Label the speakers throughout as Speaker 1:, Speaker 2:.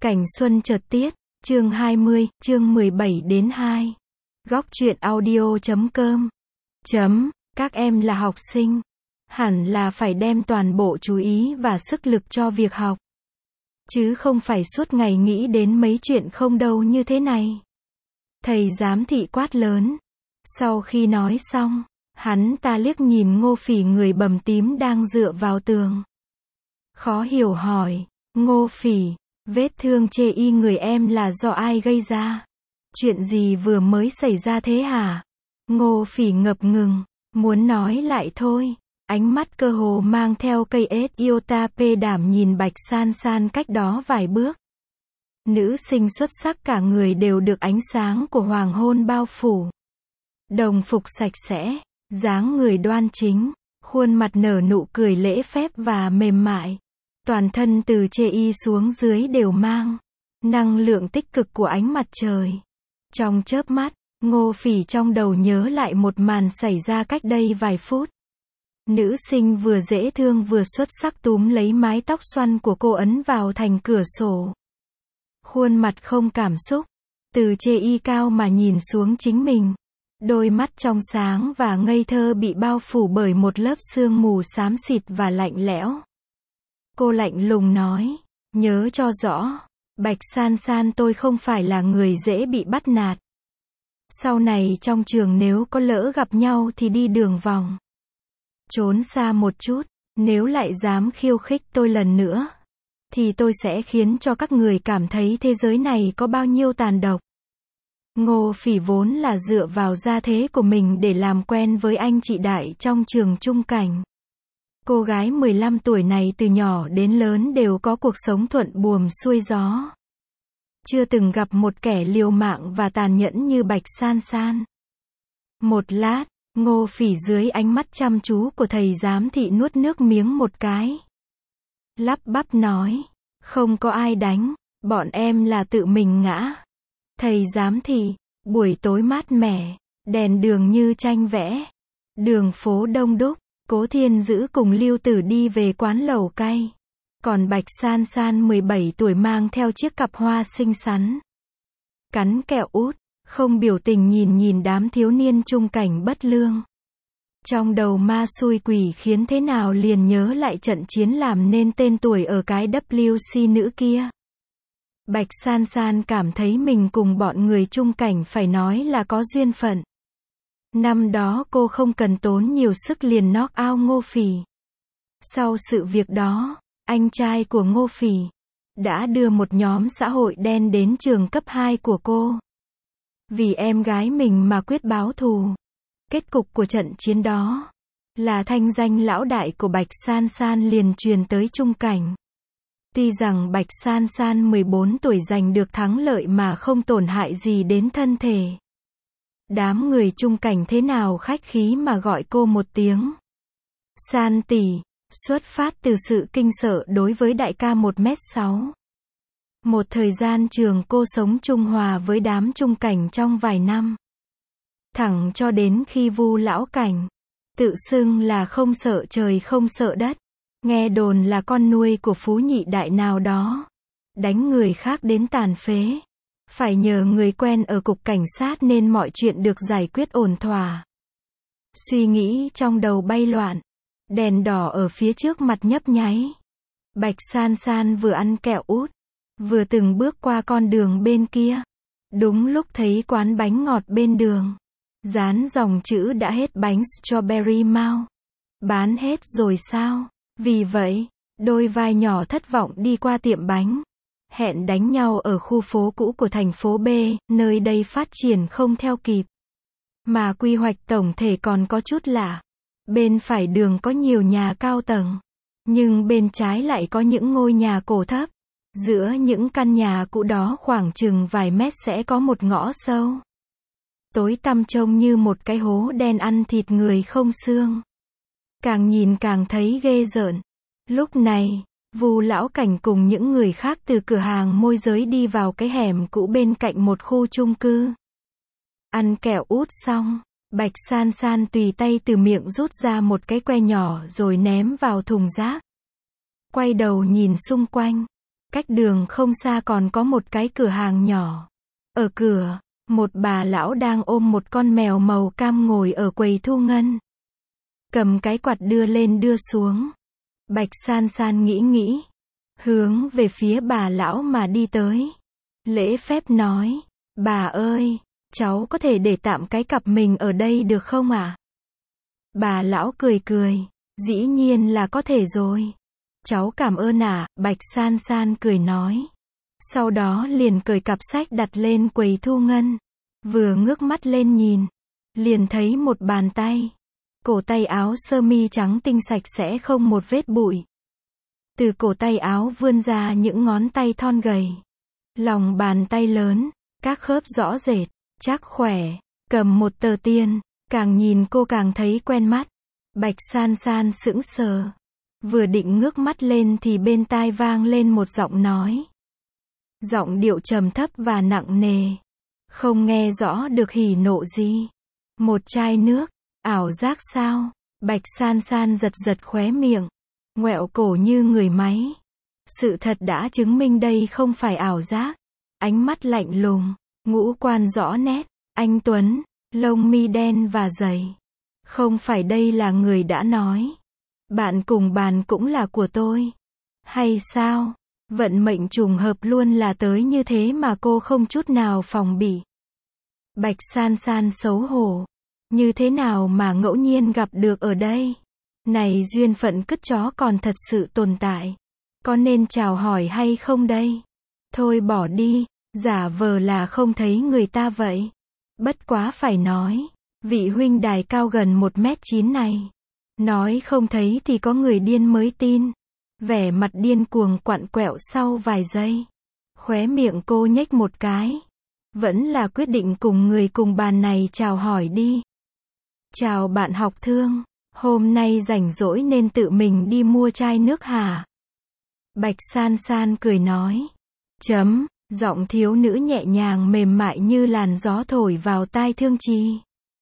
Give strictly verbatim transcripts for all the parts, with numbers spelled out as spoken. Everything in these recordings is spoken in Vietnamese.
Speaker 1: Cảnh xuân chợt tiết, chương hai mươi, chương mười bảy đến hai. Góc truyện audio chấm com. Chấm, các em là học sinh, hẳn là phải đem toàn bộ chú ý và sức lực cho việc học. Chứ không phải suốt ngày nghĩ đến mấy chuyện không đâu như thế này. Thầy giám thị quát lớn. Sau khi nói xong, hắn ta liếc nhìn Ngô Phỉ người bầm tím đang dựa vào tường. Khó hiểu hỏi, Ngô Phỉ, vết thương chê y người em là do ai gây ra? Chuyện gì vừa mới xảy ra thế hả? Ngô Phỉ ngập ngừng, muốn nói lại thôi. Ánh mắt cơ hồ mang theo cây ết iota pê đảm nhìn Bạch San San cách đó vài bước. Nữ sinh xuất sắc cả người đều được ánh sáng của hoàng hôn bao phủ. Đồng phục sạch sẽ, dáng người đoan chính, khuôn mặt nở nụ cười lễ phép và mềm mại. Toàn thân từ chê y xuống dưới đều mang năng lượng tích cực của ánh mặt trời. Trong chớp mắt, Ngô Phỉ trong đầu nhớ lại một màn xảy ra cách đây vài phút. Nữ sinh vừa dễ thương vừa xuất sắc túm lấy mái tóc xoăn của cô ấn vào thành cửa sổ. Khuôn mặt không cảm xúc, từ chê y cao mà nhìn xuống chính mình. Đôi mắt trong sáng và ngây thơ bị bao phủ bởi một lớp sương mù xám xịt và lạnh lẽo. Cô lạnh lùng nói, nhớ cho rõ, Bạch San San tôi không phải là người dễ bị bắt nạt. Sau này trong trường nếu có lỡ gặp nhau thì đi đường vòng. Trốn xa một chút, nếu lại dám khiêu khích tôi lần nữa, thì tôi sẽ khiến cho các người cảm thấy thế giới này có bao nhiêu tàn độc. Ngô Phỉ vốn là dựa vào gia thế của mình để làm quen với anh chị đại trong trường trung cảnh. Cô gái mười lăm tuổi này từ nhỏ đến lớn đều có cuộc sống thuận buồm xuôi gió. Chưa từng gặp một kẻ liều mạng và tàn nhẫn như Bạch San San. Một lát, Ngô Phỉ dưới ánh mắt chăm chú của thầy giám thị nuốt nước miếng một cái. Lắp bắp nói, không có ai đánh, bọn em là tự mình ngã. Thầy giám thị, buổi tối mát mẻ, đèn đường như tranh vẽ. Đường phố đông đúc, Cố Thiên Dữ cùng Lưu Tử đi về quán lẩu cay. Còn Bạch San San mười bảy tuổi mang theo chiếc cặp hoa xinh xắn. Cắn kẹo út, không biểu tình nhìn nhìn đám thiếu niên trung cảnh bất lương. Trong đầu ma xui quỷ khiến thế nào liền nhớ lại trận chiến làm nên tên tuổi ở cái W C nữ kia. Bạch San San cảm thấy mình cùng bọn người trung cảnh phải nói là có duyên phận. Năm đó cô không cần tốn nhiều sức liền knock out Ngô Phỉ. Sau sự việc đó, anh trai của Ngô Phỉ đã đưa một nhóm xã hội đen đến trường cấp hai của cô. Vì em gái mình mà quyết báo thù. Kết cục của trận chiến đó là thanh danh lão đại của Bạch San San liền truyền tới trung cảnh. Tuy rằng Bạch San San mười bốn tuổi giành được thắng lợi mà không tổn hại gì đến thân thể. Đám người trung cảnh thế nào khách khí mà gọi cô một tiếng San tỷ, xuất phát từ sự kinh sợ đối với đại ca một mét sáu. Một thời gian trường cô sống trung hòa với đám trung cảnh trong vài năm. Thẳng cho đến khi Vu lão cảnh tự xưng là không sợ trời không sợ đất. Nghe đồn là con nuôi của phú nhị đại nào đó. Đánh người khác đến tàn phế. Phải nhờ người quen ở cục cảnh sát nên mọi chuyện được giải quyết ổn thỏa. Suy nghĩ trong đầu bay loạn. Đèn đỏ ở phía trước mặt nhấp nháy. Bạch San San vừa ăn kẹo út, vừa từng bước qua con đường bên kia. Đúng lúc thấy quán bánh ngọt bên đường. Dán dòng chữ đã hết bánh strawberry mau. Bán hết rồi sao? Vì vậy, đôi vai nhỏ thất vọng đi qua tiệm bánh. Hẹn đánh nhau ở khu phố cũ của thành phố B, nơi đây phát triển không theo kịp. Mà quy hoạch tổng thể còn có chút lạ. Bên phải đường có nhiều nhà cao tầng. Nhưng bên trái lại có những ngôi nhà cổ thấp. Giữa những căn nhà cũ đó khoảng chừng vài mét sẽ có một ngõ sâu. Tối tăm trông như một cái hố đen ăn thịt người không xương. Càng nhìn càng thấy ghê rợn. Lúc này, Vu lão cảnh cùng những người khác từ cửa hàng môi giới đi vào cái hẻm cũ bên cạnh một khu chung cư. Ăn kẹo út xong, Bạch San San tùy tay từ miệng rút ra một cái que nhỏ rồi ném vào thùng rác. Quay đầu nhìn xung quanh. Cách đường không xa còn có một cái cửa hàng nhỏ. Ở cửa, một bà lão đang ôm một con mèo màu cam ngồi ở quầy thu ngân. Cầm cái quạt đưa lên đưa xuống. Bạch San San nghĩ nghĩ. Hướng về phía bà lão mà đi tới. Lễ phép nói. Bà ơi, cháu có thể để tạm cái cặp mình ở đây được không ạ? À? Bà lão cười cười. Dĩ nhiên là có thể rồi. Cháu cảm ơn ạ, à, Bạch San San cười nói. Sau đó liền cởi cặp sách đặt lên quầy thu ngân. Vừa ngước mắt lên nhìn. Liền thấy một bàn tay. Cổ tay áo sơ mi trắng tinh sạch sẽ không một vết bụi. Từ cổ tay áo vươn ra những ngón tay thon gầy. Lòng bàn tay lớn, các khớp rõ rệt, chắc khỏe, cầm một tờ tiền, càng nhìn cô càng thấy quen mắt. Bạch San San sững sờ. Vừa định ngước mắt lên thì bên tai vang lên một giọng nói. Giọng điệu trầm thấp và nặng nề. Không nghe rõ được hỉ nộ gì. Một chai nước, ảo giác sao? Bạch San San giật giật khóe miệng. Ngoẹo cổ như người máy. Sự thật đã chứng minh đây không phải ảo giác. Ánh mắt lạnh lùng, ngũ quan rõ nét, anh tuấn, lông mi đen và dày. Không phải đây là người đã nói. Bạn cùng bàn cũng là của tôi. Hay sao? Vận mệnh trùng hợp luôn là tới như thế mà cô không chút nào phòng bị. Bạch San San xấu hổ. Như thế nào mà ngẫu nhiên gặp được ở đây? Này duyên phận cứt chó còn thật sự tồn tại. Có nên chào hỏi hay không đây? Thôi bỏ đi, giả vờ là không thấy người ta vậy. Bất quá phải nói, vị huynh đài cao gần một mét chín này. Nói không thấy thì có người điên mới tin. Vẻ mặt điên cuồng quặn quẹo sau vài giây. Khóe miệng cô nhếch một cái. Vẫn là quyết định cùng người cùng bàn này chào hỏi đi. Chào bạn học thương. Hôm nay rảnh rỗi nên tự mình đi mua chai nước hả? Bạch San San cười nói. Chấm, giọng thiếu nữ nhẹ nhàng mềm mại như làn gió thổi vào tai Thương Trì.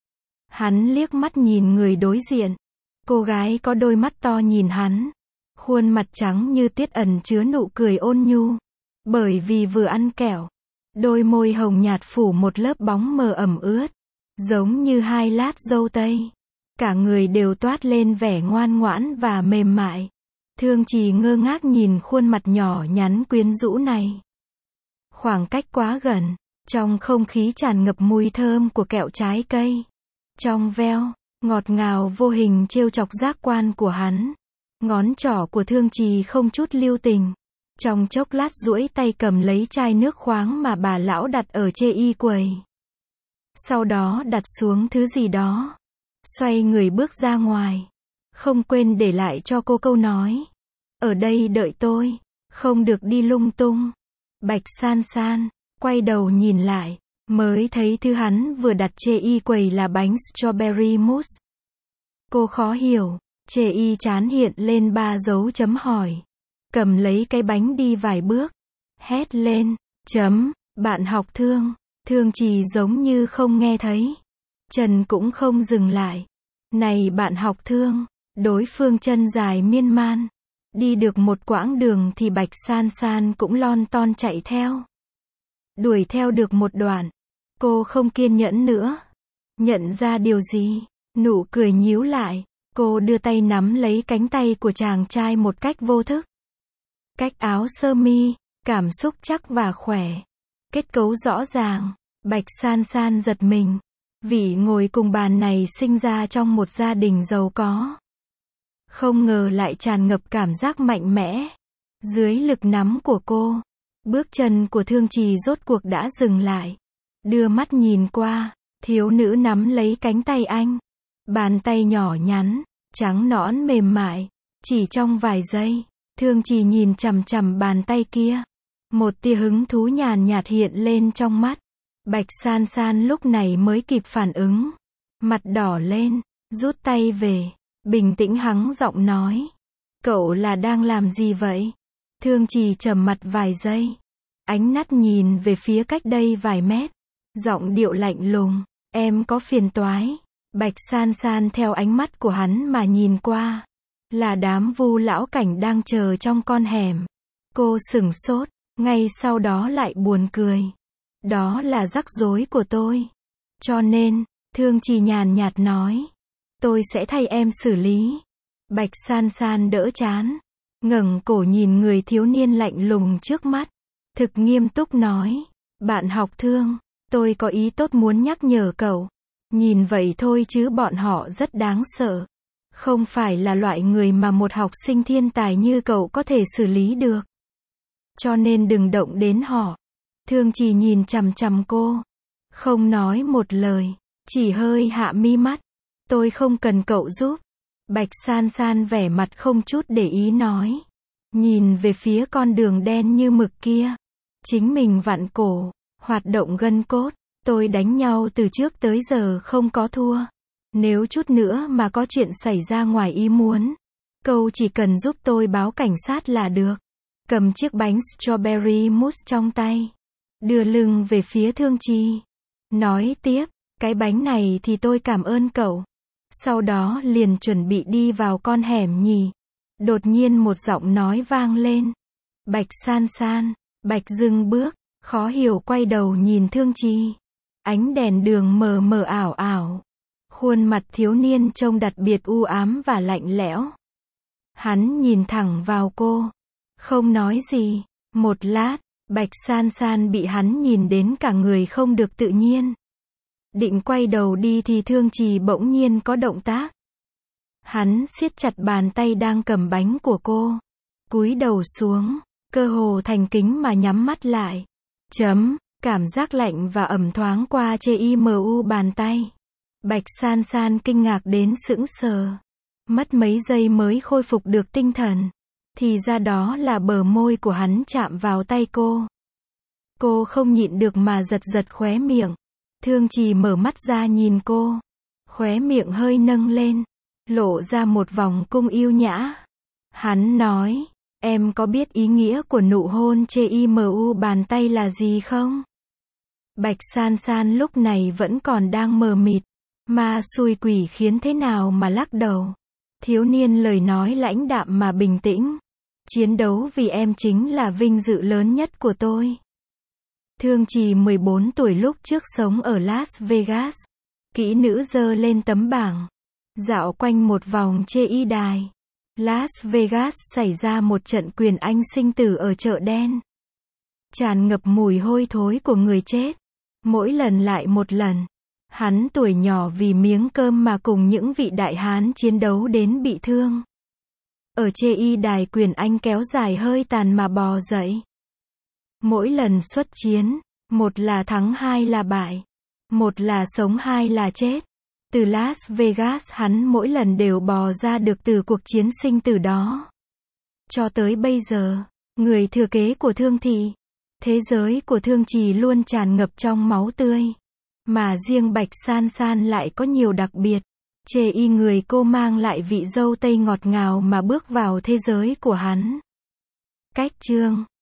Speaker 1: Hắn liếc mắt nhìn người đối diện. Cô gái có đôi mắt to nhìn hắn. Khuôn mặt trắng như tuyết ẩn chứa nụ cười ôn nhu. Bởi vì vừa ăn kẹo. Đôi môi hồng nhạt phủ một lớp bóng mờ ẩm ướt. Giống như hai lát dâu tây. Cả người đều toát lên vẻ ngoan ngoãn và mềm mại. Thương Trì ngơ ngác nhìn khuôn mặt nhỏ nhắn quyến rũ này. Khoảng cách quá gần. Trong không khí tràn ngập mùi thơm của kẹo trái cây. Trong veo, ngọt ngào vô hình trêu chọc giác quan của hắn. Ngón trỏ của Thương Trì không chút lưu tình. Trong chốc lát duỗi tay cầm lấy chai nước khoáng mà bà lão đặt ở chê y quầy. Sau đó đặt xuống thứ gì đó. Xoay người bước ra ngoài. Không quên để lại cho cô câu nói. Ở đây đợi tôi. Không được đi lung tung. Bạch San San quay đầu nhìn lại. Mới thấy thứ hắn vừa đặt chê y quầy là bánh strawberry mousse. Cô khó hiểu. Chê y chán hiện lên ba dấu chấm hỏi. Cầm lấy cái bánh đi vài bước. Hét lên. Chấm. Bạn học thương. Thương Trì giống như không nghe thấy. Chân cũng không dừng lại. Này bạn học thương. Đối phương chân dài miên man. Đi được một quãng đường thì Bạch San San cũng lon ton chạy theo. Đuổi theo được một đoạn. Cô không kiên nhẫn nữa. Nhận ra điều gì? Nụ cười nhíu lại. Cô đưa tay nắm lấy cánh tay của chàng trai một cách vô thức. Cách áo sơ mi, cảm xúc chắc và khỏe. Kết cấu rõ ràng. Bạch San San giật mình. Vị ngồi cùng bàn này sinh ra trong một gia đình giàu có. Không ngờ lại tràn ngập cảm giác mạnh mẽ. Dưới lực nắm của cô, bước chân của Thương Trì rốt cuộc đã dừng lại. Đưa mắt nhìn qua, thiếu nữ nắm lấy cánh tay anh. Bàn tay nhỏ nhắn, trắng nõn mềm mại. Chỉ trong vài giây, Thương Trì nhìn chằm chằm bàn tay kia. Một tia hứng thú nhàn nhạt hiện lên trong mắt. Bạch San San lúc này mới kịp phản ứng. Mặt đỏ lên, rút tay về. Bình tĩnh hắng giọng nói. Cậu là đang làm gì vậy? Thương Trì trầm mặt vài giây. Ánh mắt nhìn về phía cách đây vài mét. Giọng điệu lạnh lùng. Em có phiền toái. Bạch San San theo ánh mắt của hắn mà nhìn qua. Là đám Vu lão cảnh đang chờ trong con hẻm. Cô sửng sốt, ngay sau đó lại buồn cười. Đó là rắc rối của tôi. Cho nên, Thương Trì nhàn nhạt nói. Tôi sẽ thay em xử lý. Bạch San San đỡ chán. Ngẩng cổ nhìn người thiếu niên lạnh lùng trước mắt. Thực nghiêm túc nói. Bạn học Thương, tôi có ý tốt muốn nhắc nhở cậu. Nhìn vậy thôi chứ bọn họ rất đáng sợ. Không phải là loại người mà một học sinh thiên tài như cậu có thể xử lý được. Cho nên đừng động đến họ. Thương Trì nhìn chằm chằm cô. Không nói một lời. Chỉ hơi hạ mi mắt. Tôi không cần cậu giúp. Bạch San San vẻ mặt không chút để ý nói. Nhìn về phía con đường đen như mực kia. Chính mình vặn cổ. Hoạt động gân cốt. Tôi đánh nhau từ trước tới giờ không có thua. Nếu chút nữa mà có chuyện xảy ra ngoài ý muốn. Cậu chỉ cần giúp tôi báo cảnh sát là được. Cầm chiếc bánh strawberry mousse trong tay. Đưa lưng về phía Thương Trì. Nói tiếp, cái bánh này thì tôi cảm ơn cậu. Sau đó liền chuẩn bị đi vào con hẻm nhì. Đột nhiên một giọng nói vang lên. Bạch San San. Bạch dừng bước, khó hiểu quay đầu nhìn Thương Trì. Ánh đèn đường mờ mờ ảo ảo. Khuôn mặt thiếu niên trông đặc biệt u ám và lạnh lẽo. Hắn nhìn thẳng vào cô. Không nói gì. Một lát, Bạch San San bị hắn nhìn đến cả người không được tự nhiên. Định quay đầu đi thì Thương Trì bỗng nhiên có động tác. Hắn siết chặt bàn tay đang cầm bánh của cô. Cúi đầu xuống, cơ hồ thành kính mà nhắm mắt lại. Chấm, cảm giác lạnh và ẩm thoáng qua trên mu bàn tay. Bạch San San kinh ngạc đến sững sờ. Mất mấy giây mới khôi phục được tinh thần. Thì ra đó là bờ môi của hắn chạm vào tay cô. Cô không nhịn được mà giật giật khóe miệng. Thương Trì mở mắt ra nhìn cô. Khóe miệng hơi nâng lên. Lộ ra một vòng cung yêu nhã. Hắn nói. Em có biết ý nghĩa của nụ hôn trên mu bàn tay là gì không? Bạch San San lúc này vẫn còn đang mờ mịt. Ma xui quỷ khiến thế nào mà lắc đầu. Thiếu niên lời nói lãnh đạm mà bình tĩnh. Chiến đấu vì em chính là vinh dự lớn nhất của tôi. Thương Trì mười bốn tuổi lúc trước sống ở Las Vegas. Kỹ nữ giơ lên tấm bảng. Dạo quanh một vòng trên y đài. Las Vegas xảy ra một trận quyền anh sinh tử ở chợ đen. Tràn ngập mùi hôi thối của người chết. Mỗi lần lại một lần. Hắn tuổi nhỏ vì miếng cơm mà cùng những vị đại hán chiến đấu đến bị thương. Ở trên y đài quyền anh kéo dài hơi tàn mà bò dậy. Mỗi lần xuất chiến, một là thắng hai là bại. Một là sống hai là chết. Từ Las Vegas hắn mỗi lần đều bò ra được từ cuộc chiến sinh tử đó. Cho tới bây giờ, người thừa kế của Thương Thị. Thế giới của Thương Trì luôn tràn ngập trong máu tươi. Mà riêng Bạch San San lại có nhiều đặc biệt. Chê y người cô mang lại vị dâu tây ngọt ngào mà bước vào thế giới của hắn. Cách chương